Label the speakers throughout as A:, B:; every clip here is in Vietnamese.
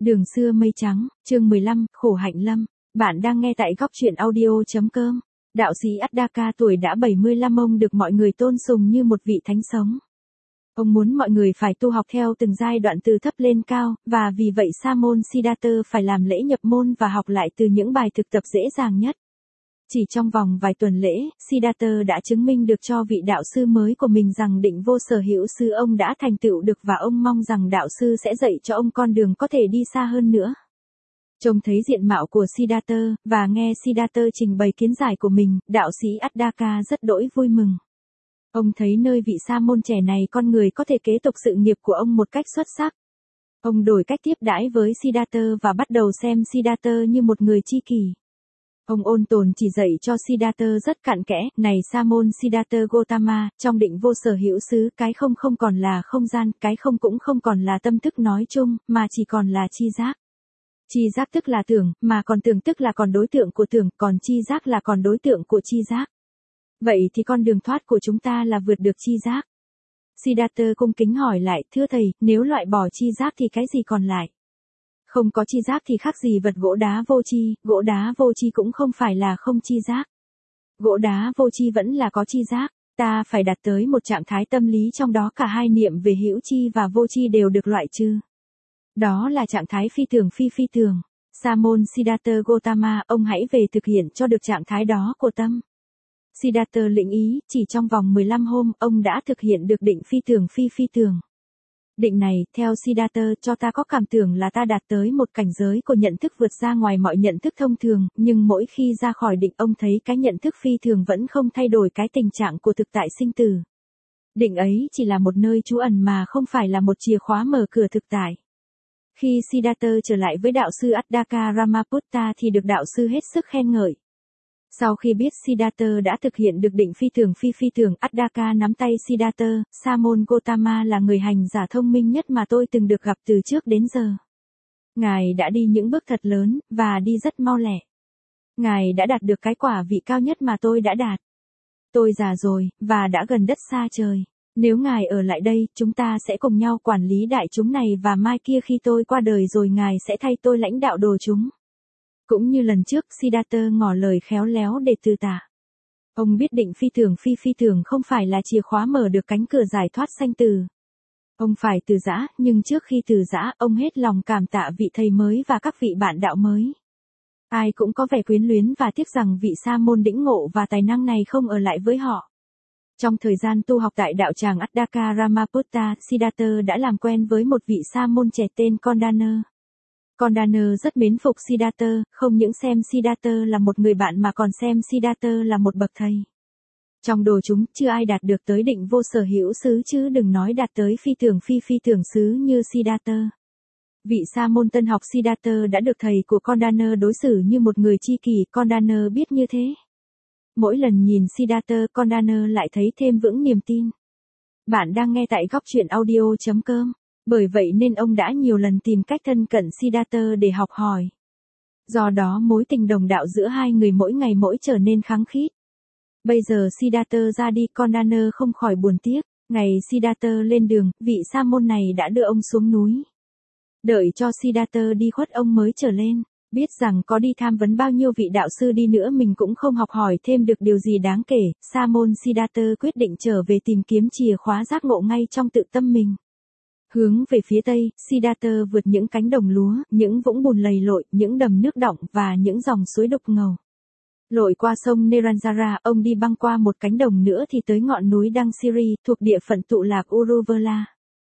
A: Đường xưa mây trắng, chương 15, khổ hạnh lâm. Bạn đang nghe tại góc truyện audio.com. Đạo sĩ Addaka tuổi đã 75 ông được mọi người tôn sùng như một vị thánh sống. Ông muốn mọi người phải tu học theo từng giai đoạn từ thấp lên cao, và vì vậy Sa môn Siddhartha phải làm lễ nhập môn và học lại từ những bài thực tập dễ dàng nhất. Chỉ trong vòng vài tuần lễ, Siddhartha đã chứng minh được cho vị đạo sư mới của mình rằng định vô sở hữu sư ông đã thành tựu được, và ông mong rằng đạo sư sẽ dạy cho ông con đường có thể đi xa hơn nữa. Trông thấy diện mạo của Siddhartha, và nghe Siddhartha trình bày kiến giải của mình, đạo sĩ Addaka rất đỗi vui mừng. Ông thấy nơi vị sa môn trẻ này con người có thể kế tục sự nghiệp của ông một cách xuất sắc. Ông đổi cách tiếp đãi với Siddhartha và bắt đầu xem Siddhartha như một người tri kỷ. Ông ôn tồn chỉ dạy cho Siddhartha rất cặn kẽ: này sa môn Siddhartha Gautama, trong định vô sở hữu xứ, cái không không còn là không gian, cái không cũng không còn là tâm thức nói chung, mà chỉ còn là chi giác. Chi giác tức là tưởng, mà còn tưởng tức là còn đối tượng của tưởng, còn chi giác là còn đối tượng của chi giác. Vậy thì con đường thoát của chúng ta là vượt được chi giác. Siddhartha cung kính hỏi lại: thưa thầy, nếu loại bỏ chi giác thì cái gì còn lại? Không có chi giác thì khác gì vật gỗ đá vô chi cũng không phải là không chi giác. Gỗ đá vô chi vẫn là có chi giác, ta phải đạt tới một trạng thái tâm lý trong đó cả hai niệm về hữu chi và vô chi đều được loại trừ. Đó là trạng thái phi thường. Sa môn Siddhartha Gautama, ông hãy về thực hiện cho được trạng thái đó của tâm. Siddhartha lĩnh ý, chỉ trong vòng 15 hôm, ông đã thực hiện được định phi thường. Định này, theo Siddhartha, cho ta có cảm tưởng là ta đạt tới một cảnh giới của nhận thức vượt ra ngoài mọi nhận thức thông thường, nhưng mỗi khi ra khỏi định ông thấy cái nhận thức phi thường vẫn không thay đổi cái tình trạng của thực tại sinh tử. Định ấy chỉ là một nơi trú ẩn mà không phải là một chìa khóa mở cửa thực tại. Khi Siddhartha trở lại với đạo sư Addaka Ramaputta thì được đạo sư hết sức khen ngợi. Sau khi biết Siddhartha đã thực hiện được định phi thường, Addaka nắm tay Siddhartha: Sa môn Gautama là người hành giả thông minh nhất mà tôi từng được gặp từ trước đến giờ. Ngài đã đi những bước thật lớn, và đi rất mau lẹ. Ngài đã đạt được cái quả vị cao nhất mà tôi đã đạt. Tôi già rồi, và đã gần đất xa trời. Nếu Ngài ở lại đây, chúng ta sẽ cùng nhau quản lý đại chúng này, và mai kia khi tôi qua đời rồi Ngài sẽ thay tôi lãnh đạo đồ chúng. Cũng như lần trước, Siddhartha ngỏ lời khéo léo để từ tả. Ông biết định phi thường không phải là chìa khóa mở được cánh cửa giải thoát sanh tử. Ông phải từ giã, nhưng trước khi từ giã, ông hết lòng cảm tạ vị thầy mới và các vị bạn đạo mới. Ai cũng có vẻ quyến luyến và tiếc rằng vị sa môn đĩnh ngộ và tài năng này không ở lại với họ. Trong thời gian tu học tại đạo tràng Addaka Ramaputta, Siddhartha đã làm quen với một vị sa môn trẻ tên Kondana. Kondana rất mến phục Siddhartha, không những xem Siddhartha là một người bạn mà còn xem Siddhartha là một bậc thầy. Trong đồ chúng, chưa ai đạt được tới định vô sở hữu xứ, chứ đừng nói đạt tới phi thường xứ như Siddhartha. Vị sa môn tân học Siddhartha đã được thầy của Kondana đối xử như một người tri kỷ, Kondana biết như thế. Mỗi lần nhìn Siddhartha, Kondana lại thấy thêm vững niềm tin. Bạn đang nghe tại góc truyện audio.com. Bởi vậy nên ông đã nhiều lần tìm cách thân cận Siddhartha để học hỏi. Do đó mối tình đồng đạo giữa hai người mỗi ngày mỗi trở nên khăng khít. Bây giờ Siddhartha ra đi, Kondana không khỏi buồn tiếc. Ngày Siddhartha lên đường, vị sa môn này đã đưa ông xuống núi. Đợi cho Siddhartha đi khuất ông mới trở lên. Biết rằng có đi tham vấn bao nhiêu vị đạo sư đi nữa mình cũng không học hỏi thêm được điều gì đáng kể, sa môn Siddhartha quyết định trở về tìm kiếm chìa khóa giác ngộ ngay trong tự tâm mình. Hướng về phía tây, Siddhartha vượt những cánh đồng lúa, những vũng bùn lầy lội, những đầm nước đọng và những dòng suối đục ngầu. Lội qua sông Neranjara, ông đi băng qua một cánh đồng nữa thì tới ngọn núi Dhansiri, thuộc địa phận tụ lạc Uruvela.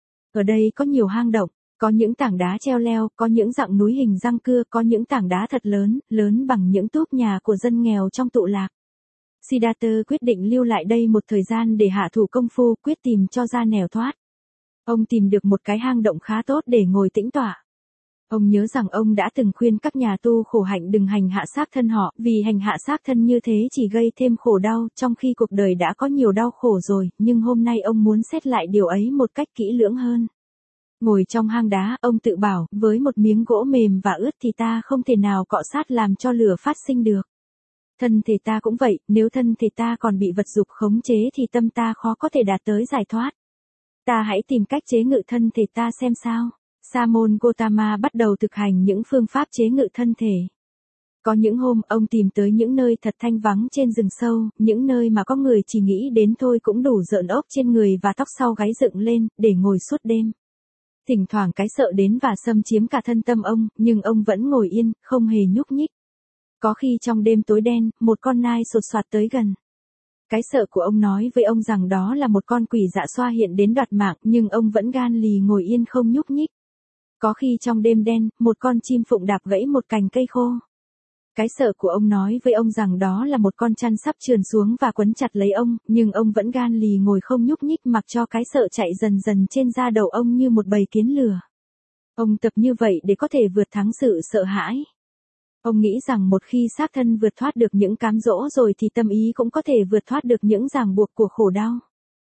A: Ở đây có nhiều hang động, có những tảng đá treo leo, có những dặng núi hình răng cưa, có những tảng đá thật lớn, lớn bằng những túp nhà của dân nghèo trong tụ lạc. Siddhartha quyết định lưu lại đây một thời gian để hạ thủ công phu, quyết tìm cho ra nẻo thoát. Ông tìm được một cái hang động khá tốt để ngồi tĩnh tọa. Ông nhớ rằng ông đã từng khuyên các nhà tu khổ hạnh đừng hành hạ xác thân họ, vì hành hạ xác thân như thế chỉ gây thêm khổ đau, trong khi cuộc đời đã có nhiều đau khổ rồi, nhưng hôm nay ông muốn xét lại điều ấy một cách kỹ lưỡng hơn. Ngồi trong hang đá, ông tự bảo, với một miếng gỗ mềm và ướt thì ta không thể nào cọ sát làm cho lửa phát sinh được. Thân thể ta cũng vậy, nếu thân thể ta còn bị vật dục khống chế thì tâm ta khó có thể đạt tới giải thoát. Ta hãy tìm cách chế ngự thân thể ta xem sao. Sa môn Gotama bắt đầu thực hành những phương pháp chế ngự thân thể. Có những hôm ông tìm tới những nơi thật thanh vắng trên rừng sâu, những nơi mà có người chỉ nghĩ đến thôi cũng đủ rợn ốc trên người và tóc sau gáy dựng lên, để ngồi suốt đêm. Thỉnh thoảng cái sợ đến và xâm chiếm cả thân tâm ông, nhưng ông vẫn ngồi yên, không hề nhúc nhích. Có khi trong đêm tối đen, một con nai sột soạt tới gần. Cái sợ của ông nói với ông rằng đó là một con quỷ dạ xoa hiện đến đoạt mạng, nhưng ông vẫn gan lì ngồi yên không nhúc nhích. Có khi trong đêm đen, một con chim phụng đạp gãy một cành cây khô. Cái sợ của ông nói với ông rằng đó là một con chăn sắp trườn xuống và quấn chặt lấy ông, nhưng ông vẫn gan lì ngồi không nhúc nhích mặc cho cái sợ chạy dần dần trên da đầu ông như một bầy kiến lửa. Ông tập như vậy để có thể vượt thắng sự sợ hãi. Ông nghĩ rằng một khi xác thân vượt thoát được những cám dỗ rồi thì tâm ý cũng có thể vượt thoát được những ràng buộc của khổ đau.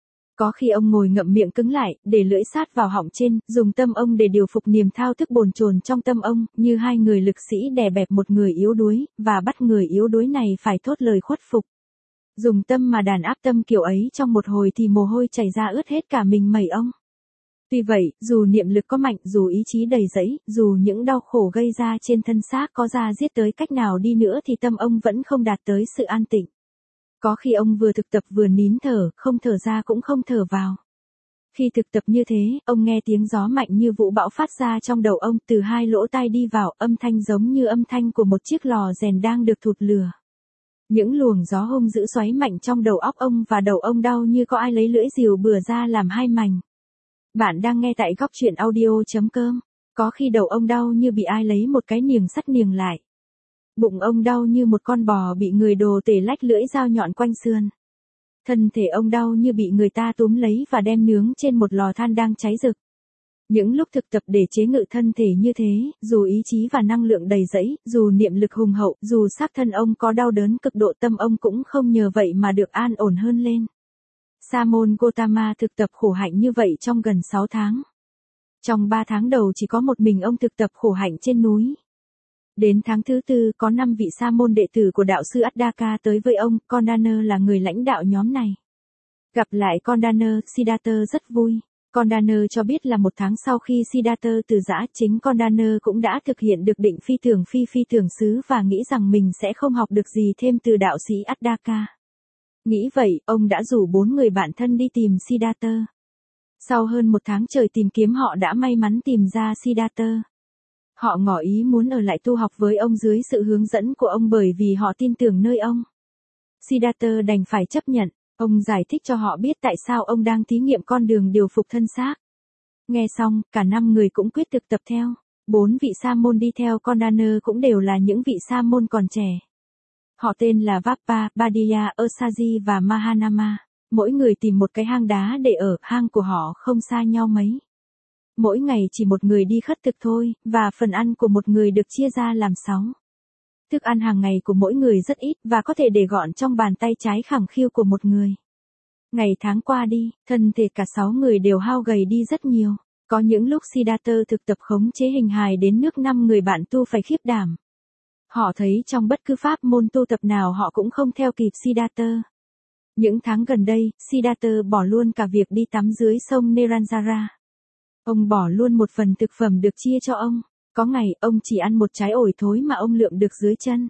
A: Có khi ông ngồi ngậm miệng cứng lại, để lưỡi sát vào họng trên, dùng tâm ông để điều phục niềm thao thức bồn chồn trong tâm ông, như hai người lực sĩ đè bẹp một người yếu đuối, và bắt người yếu đuối này phải thốt lời khuất phục. Dùng tâm mà đàn áp tâm kiểu ấy trong một hồi thì mồ hôi chảy ra ướt hết cả mình mẩy ông. Tuy vậy, dù niệm lực có mạnh, dù ý chí đầy dẫy, dù những đau khổ gây ra trên thân xác có ra giết tới cách nào đi nữa thì tâm ông vẫn không đạt tới sự an tịnh. Có khi ông vừa thực tập vừa nín thở, không thở ra cũng không thở vào. Khi thực tập như thế, ông nghe tiếng gió mạnh như vũ bão phát ra trong đầu ông, từ hai lỗ tai đi vào, âm thanh giống như âm thanh của một chiếc lò rèn đang được thụt lửa. Những luồng gió hung dữ xoáy mạnh trong đầu óc ông và đầu ông đau như có ai lấy lưỡi rìu bừa ra làm hai mảnh. Bạn đang nghe tại góc truyện audio.com. Có khi đầu ông đau như bị ai lấy một cái niềng sắt niềng lại. Bụng ông đau như một con bò bị người đồ tể lách lưỡi dao nhọn quanh sườn. Thân thể ông đau như bị người ta túm lấy và đem nướng trên một lò than đang cháy rực. Những lúc thực tập để chế ngự thân thể như thế, dù ý chí và năng lượng đầy dẫy, dù niệm lực hùng hậu, dù xác thân ông có đau đớn cực độ, tâm ông cũng không nhờ vậy mà được an ổn hơn lên. Sa môn Gotama thực tập khổ hạnh như vậy trong gần 6 tháng. Trong 3 tháng đầu chỉ có một mình ông thực tập khổ hạnh trên núi. Đến tháng thứ 4, có 5 vị sa môn đệ tử của đạo sư Addaka tới với ông, Kondana là người lãnh đạo nhóm này. Gặp lại Kondana, Siddhartha rất vui. Kondana cho biết là một tháng sau khi Siddhartha từ giã, chính Kondana cũng đã thực hiện được định phi tưởng xứ và nghĩ rằng mình sẽ không học được gì thêm từ đạo sĩ Addaka. Nghĩ vậy, ông đã rủ 4 người bạn thân đi tìm Siddhartha. Sau hơn 1 tháng trời tìm kiếm họ đã may mắn tìm ra Siddhartha. Họ ngỏ ý muốn ở lại tu học với ông dưới sự hướng dẫn của ông bởi vì họ tin tưởng nơi ông. Siddhartha đành phải chấp nhận. Ông giải thích cho họ biết tại sao ông đang thí nghiệm con đường điều phục thân xác. Nghe xong, cả 5 người cũng quyết thực tập theo. 4 vị sa môn đi theo Kondana cũng đều là những vị sa môn còn trẻ. Họ tên là Vappa, Badiya, Asaji và Mahanama. Mỗi người tìm một cái hang đá để ở, hang của họ không xa nhau mấy. Mỗi ngày chỉ một người đi khất thực thôi, và phần ăn của một người được chia ra làm 6. Thức ăn hàng ngày của mỗi người rất ít và có thể để gọn trong bàn tay trái khẳng khiu của một người. Ngày tháng qua đi, thân thể cả 6 người đều hao gầy đi rất nhiều. Có những lúc Siddhartha thực tập khống chế hình hài đến nước 5 người bạn tu phải khiếp đảm. Họ thấy trong bất cứ pháp môn tu tập nào họ cũng không theo kịp Siddhartha. Những tháng gần đây, Siddhartha bỏ luôn cả việc đi tắm dưới sông Neranjara. Ông bỏ luôn một phần thực phẩm được chia cho ông. Có ngày, ông chỉ ăn một trái ổi thối mà ông lượm được dưới chân.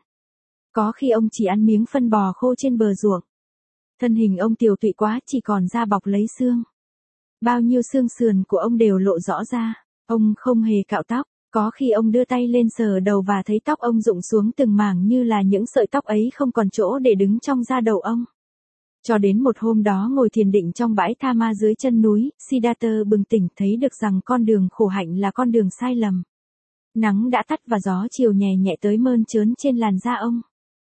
A: Có khi ông chỉ ăn miếng phân bò khô trên bờ ruộng. Thân hình ông tiều tụy quá, chỉ còn da bọc lấy xương. Bao nhiêu xương sườn của ông đều lộ rõ ra. Ông không hề cạo tóc. Có khi ông đưa tay lên sờ đầu và thấy tóc ông rụng xuống từng mảng như là những sợi tóc ấy không còn chỗ để đứng trong da đầu ông. Cho đến một hôm đó ngồi thiền định trong bãi Tha Ma dưới chân núi, Siddhartha bừng tỉnh thấy được rằng con đường khổ hạnh là con đường sai lầm. Nắng đã tắt và gió chiều nhẹ nhẹ tới mơn trớn trên làn da ông.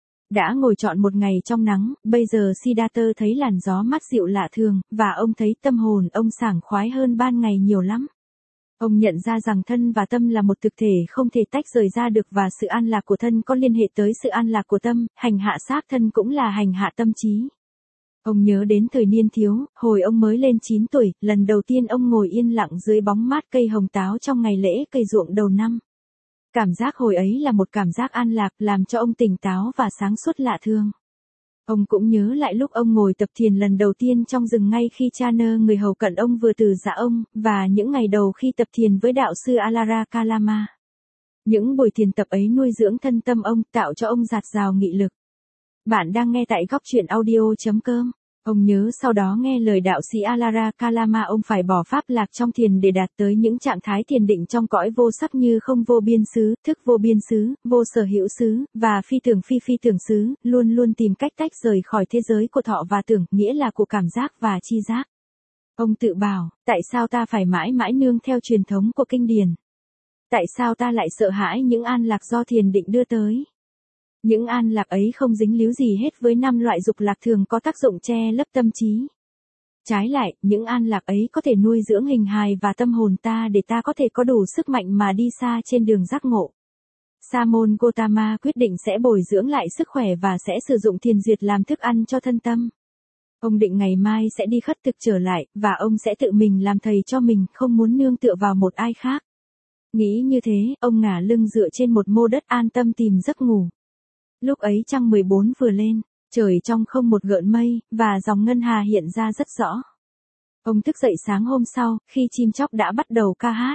A: Đã ngồi trọn một ngày trong nắng, bây giờ Siddhartha thấy làn gió mát dịu lạ thường, và ông thấy tâm hồn ông sảng khoái hơn ban ngày nhiều lắm. Ông nhận ra rằng thân và tâm là một thực thể không thể tách rời ra được và sự an lạc của thân có liên hệ tới sự an lạc của tâm, hành hạ xác thân cũng là hành hạ tâm trí. Ông nhớ đến thời niên thiếu, hồi ông mới lên 9 tuổi, lần đầu tiên ông ngồi yên lặng dưới bóng mát cây hồng táo trong ngày lễ cây ruộng đầu năm. Cảm giác hồi ấy là một cảm giác an lạc làm cho ông tỉnh táo và sáng suốt lạ thường. Ông cũng nhớ lại lúc ông ngồi tập thiền lần đầu tiên trong rừng ngay khi Channer người hầu cận ông vừa từ giã ông, và những ngày đầu khi tập thiền với đạo sư Alara Kalama. Những buổi thiền tập ấy nuôi dưỡng thân tâm ông, tạo cho ông dạt dào nghị lực. Bạn đang nghe tại góc truyện audio.com. Ông nhớ sau đó nghe lời đạo sĩ Alara Kalama, ông phải bỏ pháp lạc trong thiền để đạt tới những trạng thái thiền định trong cõi vô sắc như không vô biên xứ, thức vô biên xứ, vô sở hữu xứ, và phi tưởng xứ, luôn luôn tìm cách tách rời khỏi thế giới của thọ và tưởng, nghĩa là của cảm giác và chi giác. Ông tự bảo, tại sao ta phải mãi mãi nương theo truyền thống của kinh điển? Tại sao ta lại sợ hãi những an lạc do thiền định đưa tới? Những an lạc ấy không dính líu gì hết với 5 loại dục lạc thường có tác dụng che lấp tâm trí. Trái lại, những an lạc ấy có thể nuôi dưỡng hình hài và tâm hồn ta để ta có thể có đủ sức mạnh mà đi xa trên đường giác ngộ. Sa môn Gotama quyết định sẽ bồi dưỡng lại sức khỏe và sẽ sử dụng thiền duyệt làm thức ăn cho thân tâm. Ông định ngày mai sẽ đi khất thực trở lại, và ông sẽ tự mình làm thầy cho mình, không muốn nương tựa vào một ai khác. Nghĩ như thế, ông ngả lưng dựa trên một mô đất an tâm tìm giấc ngủ. Lúc ấy trăng 14 vừa lên, trời trong không một gợn mây, và dòng ngân hà hiện ra rất rõ. Ông thức dậy sáng hôm sau, khi chim chóc đã bắt đầu ca hát.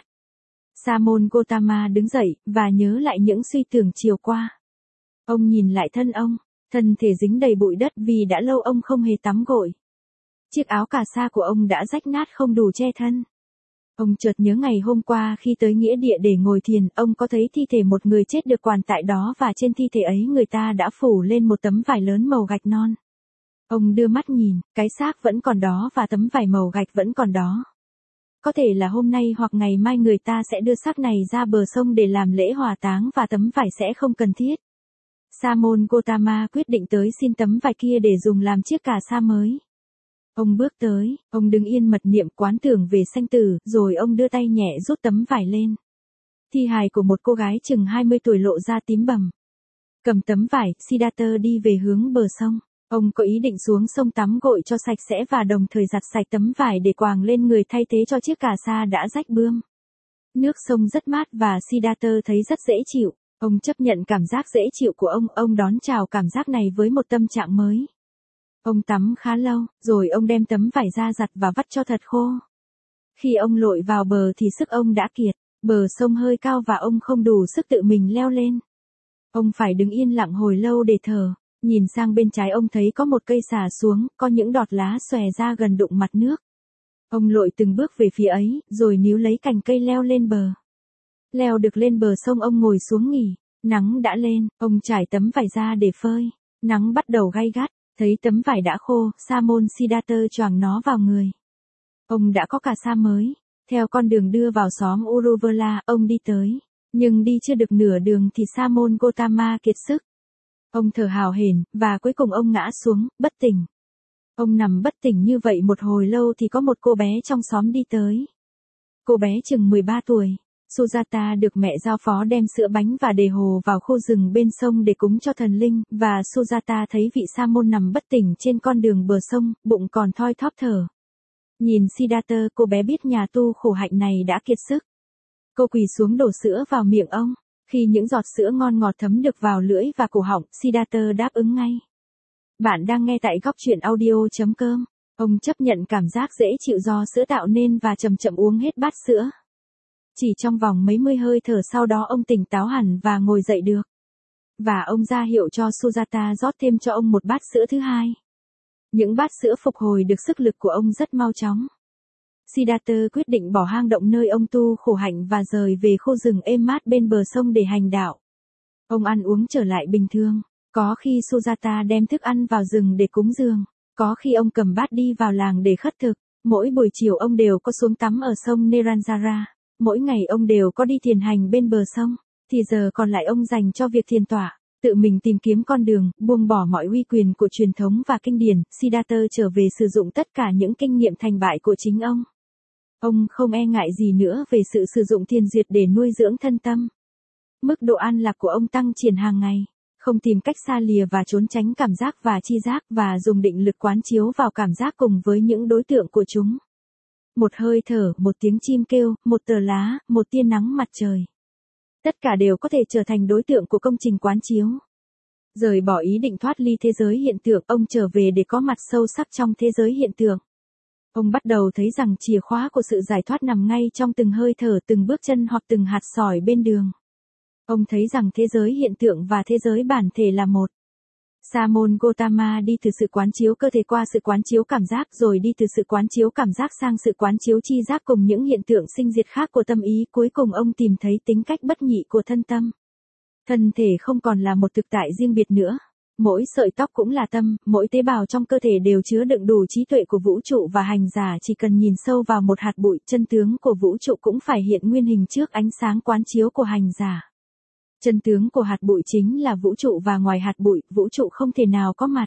A: Sa môn Gotama đứng dậy, và nhớ lại những suy tưởng chiều qua. Ông nhìn lại thân thể dính đầy bụi đất vì đã lâu ông không hề tắm gội. Chiếc áo cà sa của ông đã rách nát không đủ che thân. Ông chợt nhớ ngày hôm qua khi tới nghĩa địa để ngồi thiền, ông có thấy thi thể một người chết được quàn tại đó, và trên thi thể ấy người ta đã phủ lên một tấm vải lớn màu gạch non. Ông đưa mắt nhìn, cái xác vẫn còn đó và tấm vải màu gạch vẫn còn đó. Có thể là hôm nay hoặc ngày mai người ta sẽ đưa xác này ra bờ sông để làm lễ hỏa táng và tấm vải sẽ không cần thiết. Sa môn Gotama quyết định tới xin tấm vải kia để dùng làm chiếc cà sa mới. Ông bước tới, ông đứng yên mật niệm quán tưởng về sanh tử, rồi ông đưa tay nhẹ rút tấm vải lên. Thi hài của một cô gái chừng 20 tuổi lộ ra tím bầm. Cầm tấm vải, Siddhartha đi về hướng bờ sông. Ông có ý định xuống sông tắm gội cho sạch sẽ và đồng thời giặt sạch tấm vải để quàng lên người thay thế cho chiếc cà sa đã rách bươm. Nước sông rất mát và Siddhartha thấy rất dễ chịu. Ông chấp nhận cảm giác dễ chịu của ông đón chào cảm giác này với một tâm trạng mới. Ông tắm khá lâu, rồi ông đem tấm vải ra giặt và vắt cho thật khô. Khi ông lội vào bờ thì sức ông đã kiệt, bờ sông hơi cao và ông không đủ sức tự mình leo lên. Ông phải đứng yên lặng hồi lâu để thở, nhìn sang bên trái ông thấy có một cây xà xuống, có những đọt lá xòe ra gần đụng mặt nước. Ông lội từng bước về phía ấy, rồi níu lấy cành cây leo lên bờ. Leo được lên bờ sông ông ngồi xuống nghỉ, nắng đã lên, ông trải tấm vải ra để phơi, nắng bắt đầu gay gắt. Thấy tấm vải đã khô, Sa môn Siddhartha choàng nó vào người. Ông đã có cà sa mới. Theo con đường đưa vào xóm Uruvela, ông đi tới. Nhưng đi chưa được nửa đường thì Sa môn Gotama kiệt sức. Ông thở hào hển, và cuối cùng ông ngã xuống, bất tỉnh. Ông nằm bất tỉnh như vậy một hồi lâu thì có một cô bé trong xóm đi tới. Cô bé chừng 13 tuổi. Sujata được mẹ giao phó đem sữa bánh và đề hồ vào khu rừng bên sông để cúng cho thần linh, và Sujata thấy vị sa môn nằm bất tỉnh trên con đường bờ sông, bụng còn thoi thóp thở. Nhìn Siddhartha, cô bé biết nhà tu khổ hạnh này đã kiệt sức. Cô quỳ xuống đổ sữa vào miệng ông. Khi những giọt sữa ngon ngọt thấm được vào lưỡi và cổ họng, Siddhartha đáp ứng ngay. Bạn đang nghe tại góc truyện audio.com. Ông chấp nhận cảm giác dễ chịu do sữa tạo nên và chậm chậm uống hết bát sữa. Chỉ trong vòng mấy mươi hơi thở sau đó ông tỉnh táo hẳn và ngồi dậy được. Và ông ra hiệu cho Sujata rót thêm cho ông một bát sữa thứ hai. Những bát sữa phục hồi được sức lực của ông rất mau chóng. Siddhartha quyết định bỏ hang động nơi ông tu khổ hạnh và rời về khu rừng êm mát bên bờ sông để hành đạo. Ông ăn uống trở lại bình thường. Có khi Sujata đem thức ăn vào rừng để cúng dường. Có khi ông cầm bát đi vào làng để khất thực. Mỗi buổi chiều ông đều có xuống tắm ở sông Neranjara. Mỗi ngày ông đều có đi thiền hành bên bờ sông, thì giờ còn lại ông dành cho việc thiền tọa, tự mình tìm kiếm con đường, buông bỏ mọi uy quyền của truyền thống và kinh điển. Siddhartha trở về sử dụng tất cả những kinh nghiệm thành bại của chính ông. Ông không e ngại gì nữa về sự sử dụng thiền duyệt để nuôi dưỡng thân tâm. Mức độ an lạc của ông tăng triển hàng ngày, không tìm cách xa lìa và trốn tránh cảm giác và chi giác, và dùng định lực quán chiếu vào cảm giác cùng với những đối tượng của chúng. Một hơi thở, một tiếng chim kêu, một tờ lá, một tia nắng mặt trời. Tất cả đều có thể trở thành đối tượng của công trình quán chiếu. Rời bỏ ý định thoát ly thế giới hiện tượng, ông trở về để có mặt sâu sắc trong thế giới hiện tượng. Ông bắt đầu thấy rằng chìa khóa của sự giải thoát nằm ngay trong từng hơi thở, từng bước chân hoặc từng hạt sỏi bên đường. Ông thấy rằng thế giới hiện tượng và thế giới bản thể là một. Sa môn Gotama đi từ sự quán chiếu cơ thể qua sự quán chiếu cảm giác, rồi đi từ sự quán chiếu cảm giác sang sự quán chiếu tri giác cùng những hiện tượng sinh diệt khác của tâm ý. Cuối cùng ông tìm thấy tính cách bất nhị của thân tâm. Thân thể không còn là một thực tại riêng biệt nữa. Mỗi sợi tóc cũng là tâm, mỗi tế bào trong cơ thể đều chứa đựng đủ trí tuệ của vũ trụ, và hành giả chỉ cần nhìn sâu vào một hạt bụi, chân tướng của vũ trụ cũng phải hiện nguyên hình trước ánh sáng quán chiếu của hành giả. Chân tướng của hạt bụi chính là vũ trụ, và ngoài hạt bụi, vũ trụ không thể nào có mặt.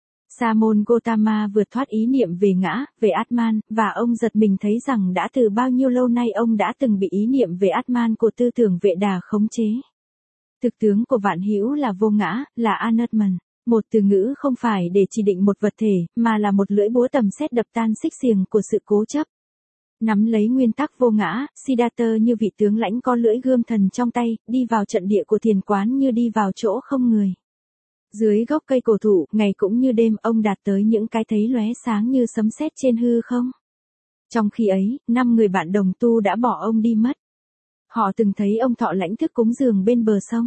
A: Sa môn Gotama vượt thoát ý niệm về ngã, về Atman, và ông giật mình thấy rằng đã từ bao nhiêu lâu nay ông đã từng bị ý niệm về Atman của tư tưởng Vệ Đà khống chế. Thực tướng của vạn hữu là vô ngã, là Anatman, một từ ngữ không phải để chỉ định một vật thể, mà là một lưỡi búa tầm xét đập tan xích xiềng của sự cố chấp. Nắm lấy nguyên tắc vô ngã, Siddhartha như vị tướng lãnh có lưỡi gươm thần trong tay, đi vào trận địa của thiền quán như đi vào chỗ không người. Dưới gốc cây cổ thụ, ngày cũng như đêm, ông đạt tới những cái thấy lóe sáng như sấm sét trên hư không. Trong khi ấy, 5 người bạn đồng tu đã bỏ ông đi mất. Họ từng thấy ông thọ lãnh thức cúng dường bên bờ sông.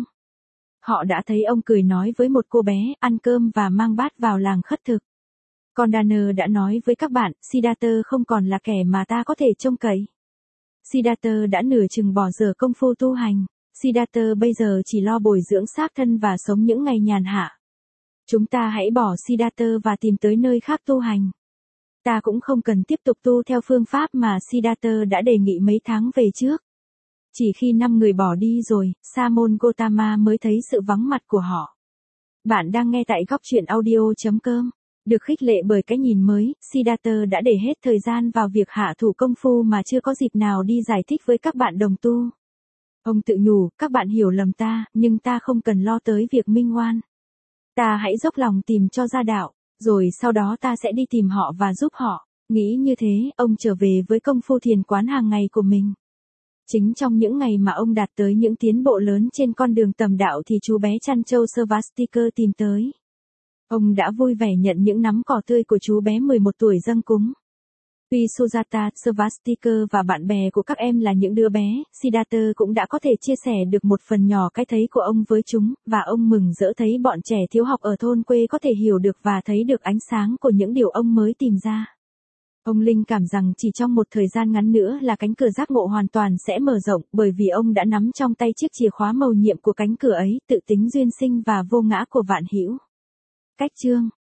A: Họ đã thấy ông cười nói với một cô bé, ăn cơm và mang bát vào làng khất thực. Condaner đã nói với các bạn, Siddhartha không còn là kẻ mà ta có thể trông cậy. Siddhartha đã nửa chừng bỏ dở công phu tu hành. Siddhartha bây giờ chỉ lo bồi dưỡng xác thân và sống những ngày nhàn hạ. Chúng ta hãy bỏ Siddhartha và tìm tới nơi khác tu hành. Ta cũng không cần tiếp tục tu theo phương pháp mà Siddhartha đã đề nghị mấy tháng về trước. Chỉ khi 5 người bỏ đi rồi, Sa môn Gotama mới thấy sự vắng mặt của họ. Bạn đang nghe tại góc truyện audio.com. Được khích lệ bởi cái nhìn mới, Siddhartha đã để hết thời gian vào việc hạ thủ công phu mà chưa có dịp nào đi giải thích với các bạn đồng tu. Ông tự nhủ, các bạn hiểu lầm ta, nhưng ta không cần lo tới việc minh oan. Ta hãy dốc lòng tìm cho ra đạo, rồi sau đó ta sẽ đi tìm họ và giúp họ. Nghĩ như thế, ông trở về với công phu thiền quán hàng ngày của mình. Chính trong những ngày mà ông đạt tới những tiến bộ lớn trên con đường tầm đạo thì chú bé chăn trâu Svastika tìm tới. Ông đã vui vẻ nhận những nắm cỏ tươi của chú bé 11 tuổi dâng cúng. Tuy Sujata, Svastika và bạn bè của các em là những đứa bé, Siddhartha cũng đã có thể chia sẻ được một phần nhỏ cái thấy của ông với chúng, và ông mừng rỡ thấy bọn trẻ thiếu học ở thôn quê có thể hiểu được và thấy được ánh sáng của những điều ông mới tìm ra. Ông linh cảm rằng chỉ trong một thời gian ngắn nữa là cánh cửa giác ngộ hoàn toàn sẽ mở rộng, bởi vì ông đã nắm trong tay chiếc chìa khóa mầu nhiệm của cánh cửa ấy, tự tính duyên sinh và vô ngã của vạn hữu. Cách chương